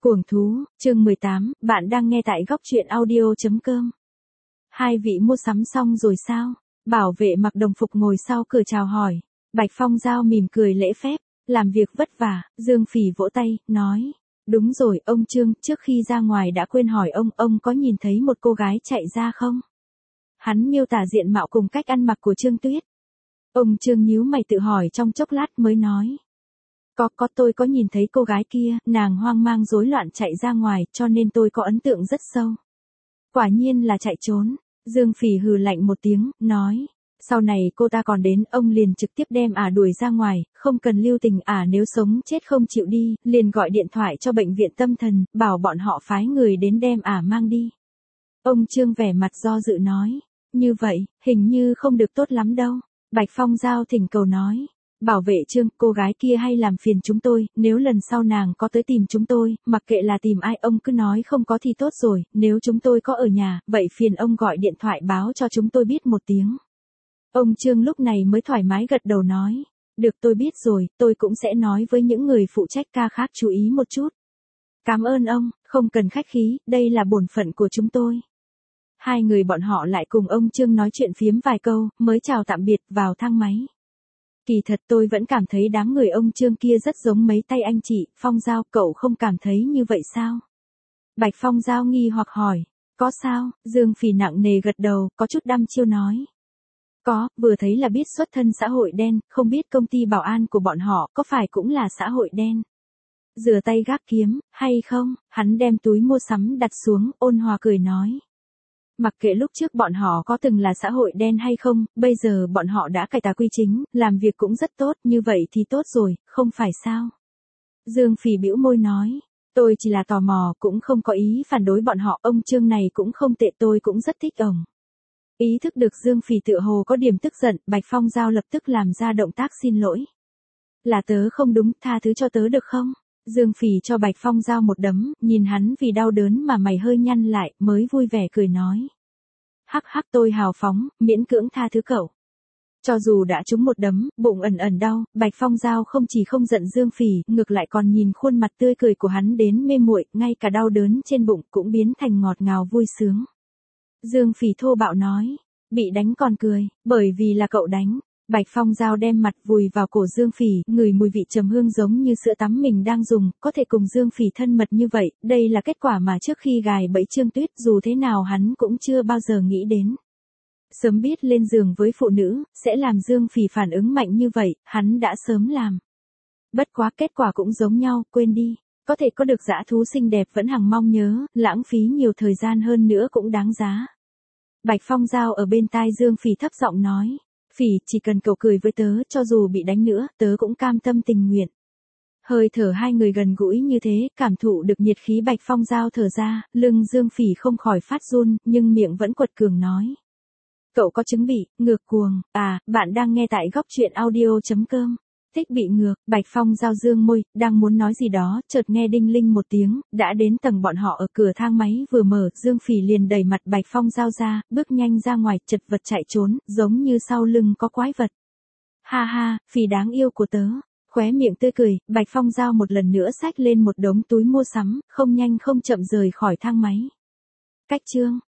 Cuồng thú, chương 18, bạn đang nghe tại góc truyện audio.com. Hai vị mua sắm xong rồi sao? Bảo vệ mặc đồng phục ngồi sau cửa chào hỏi. Bạch Phong Giao mỉm cười lễ phép, làm việc vất vả, Dương Phỉ vỗ tay, nói. Đúng rồi, ông Trương, trước khi ra ngoài đã quên hỏi ông có nhìn thấy một cô gái chạy ra không? Hắn miêu tả diện mạo cùng cách ăn mặc của Trương Tuyết. Ông Trương nhíu mày tự hỏi trong chốc lát mới nói. Có tôi có nhìn thấy cô gái kia, nàng hoang mang rối loạn chạy ra ngoài, cho nên tôi có ấn tượng rất sâu. Quả nhiên là chạy trốn, Dương Phỉ hừ lạnh một tiếng, nói. Sau này cô ta còn đến, ông liền trực tiếp đem đuổi ra ngoài, không cần lưu tình nếu sống chết không chịu đi, liền gọi điện thoại cho bệnh viện tâm thần, bảo bọn họ phái người đến đem mang đi. Ông Trương vẻ mặt do dự nói. Như vậy, hình như không được tốt lắm đâu. Bạch Phong Giao thỉnh cầu nói. Bảo vệ Trương, cô gái kia hay làm phiền chúng tôi, nếu lần sau nàng có tới tìm chúng tôi, mặc kệ là tìm ai ông cứ nói không có thì tốt rồi, nếu chúng tôi có ở nhà, vậy phiền ông gọi điện thoại báo cho chúng tôi biết một tiếng. Ông Trương lúc này mới thoải mái gật đầu nói, được tôi biết rồi, tôi cũng sẽ nói với những người phụ trách ca khác chú ý một chút. Cảm ơn ông, không cần khách khí, đây là bổn phận của chúng tôi. Hai người bọn họ lại cùng ông Trương nói chuyện phiếm vài câu, mới chào tạm biệt vào thang máy. Kỳ thật tôi vẫn cảm thấy đám người ông Trương kia rất giống mấy tay anh chị, Phong Giao, cậu không cảm thấy như vậy sao? Bạch Phong Giao nghi hoặc hỏi, có sao? Dương Phỉ nặng nề gật đầu, có chút đăm chiêu nói. Có, vừa thấy là biết xuất thân xã hội đen, không biết công ty bảo an của bọn họ có phải cũng là xã hội đen. Rửa tay gác kiếm, hay không? Hắn đem túi mua sắm đặt xuống, ôn hòa cười nói. Mặc kệ lúc trước bọn họ có từng là xã hội đen hay không, bây giờ bọn họ đã cải tà quy chính, làm việc cũng rất tốt, như vậy thì tốt rồi, không phải sao? Dương Phỉ bĩu môi nói, tôi chỉ là tò mò, cũng không có ý phản đối bọn họ, ông Trương này cũng không tệ, tôi cũng rất thích ông. Ý thức được Dương Phỉ tựa hồ có điểm tức giận, Bạch Phong Giao lập tức làm ra động tác xin lỗi. Là tớ không đúng, tha thứ cho tớ được không? Dương Phỉ cho Bạch Phong Giao một đấm, nhìn hắn vì đau đớn mà mày hơi nhăn lại, mới vui vẻ cười nói. Hắc hắc, tôi hào phóng, miễn cưỡng tha thứ cậu. Cho dù đã trúng một đấm, bụng ẩn ẩn đau, Bạch Phong Giao không chỉ không giận Dương Phỉ, ngược lại còn nhìn khuôn mặt tươi cười của hắn đến mê muội, ngay cả đau đớn trên bụng cũng biến thành ngọt ngào vui sướng. Dương Phỉ thô bạo nói, bị đánh còn cười, bởi vì là cậu đánh. Bạch Phong Giao đem mặt vùi vào cổ Dương Phỉ, ngửi mùi vị trầm hương giống như sữa tắm mình đang dùng, có thể cùng Dương Phỉ thân mật như vậy, đây là kết quả mà trước khi gài bẫy Trương Tuyết dù thế nào hắn cũng chưa bao giờ nghĩ đến. Sớm biết lên giường với phụ nữ, sẽ làm Dương Phỉ phản ứng mạnh như vậy, hắn đã sớm làm. Bất quá kết quả cũng giống nhau, quên đi. Có thể có được dã thú xinh đẹp vẫn hằng mong nhớ, lãng phí nhiều thời gian hơn nữa cũng đáng giá. Bạch Phong Giao ở bên tai Dương Phỉ thấp giọng nói. Phỉ, chỉ cần cậu cười với tớ, cho dù bị đánh nữa, tớ cũng cam tâm tình nguyện. Hơi thở hai người gần gũi như thế, cảm thụ được nhiệt khí Bạch Phong Giao thở ra, lưng Dương Phỉ không khỏi phát run, nhưng miệng vẫn quật cường nói. Cậu có chứng bị, ngược cuồng, bạn đang nghe tại góc truyện audio.com. Thích bị ngược, Bạch Phong Giao dương môi, đang muốn nói gì đó, chợt nghe đinh linh một tiếng, đã đến tầng bọn họ ở cửa thang máy vừa mở, Dương Phỉ liền đẩy mặt Bạch Phong Giao ra, bước nhanh ra ngoài, chật vật chạy trốn, giống như sau lưng có quái vật. Ha ha, Phỉ đáng yêu của tớ, khóe miệng tươi cười, Bạch Phong Giao một lần nữa xách lên một đống túi mua sắm, không nhanh không chậm rời khỏi thang máy. Cách chương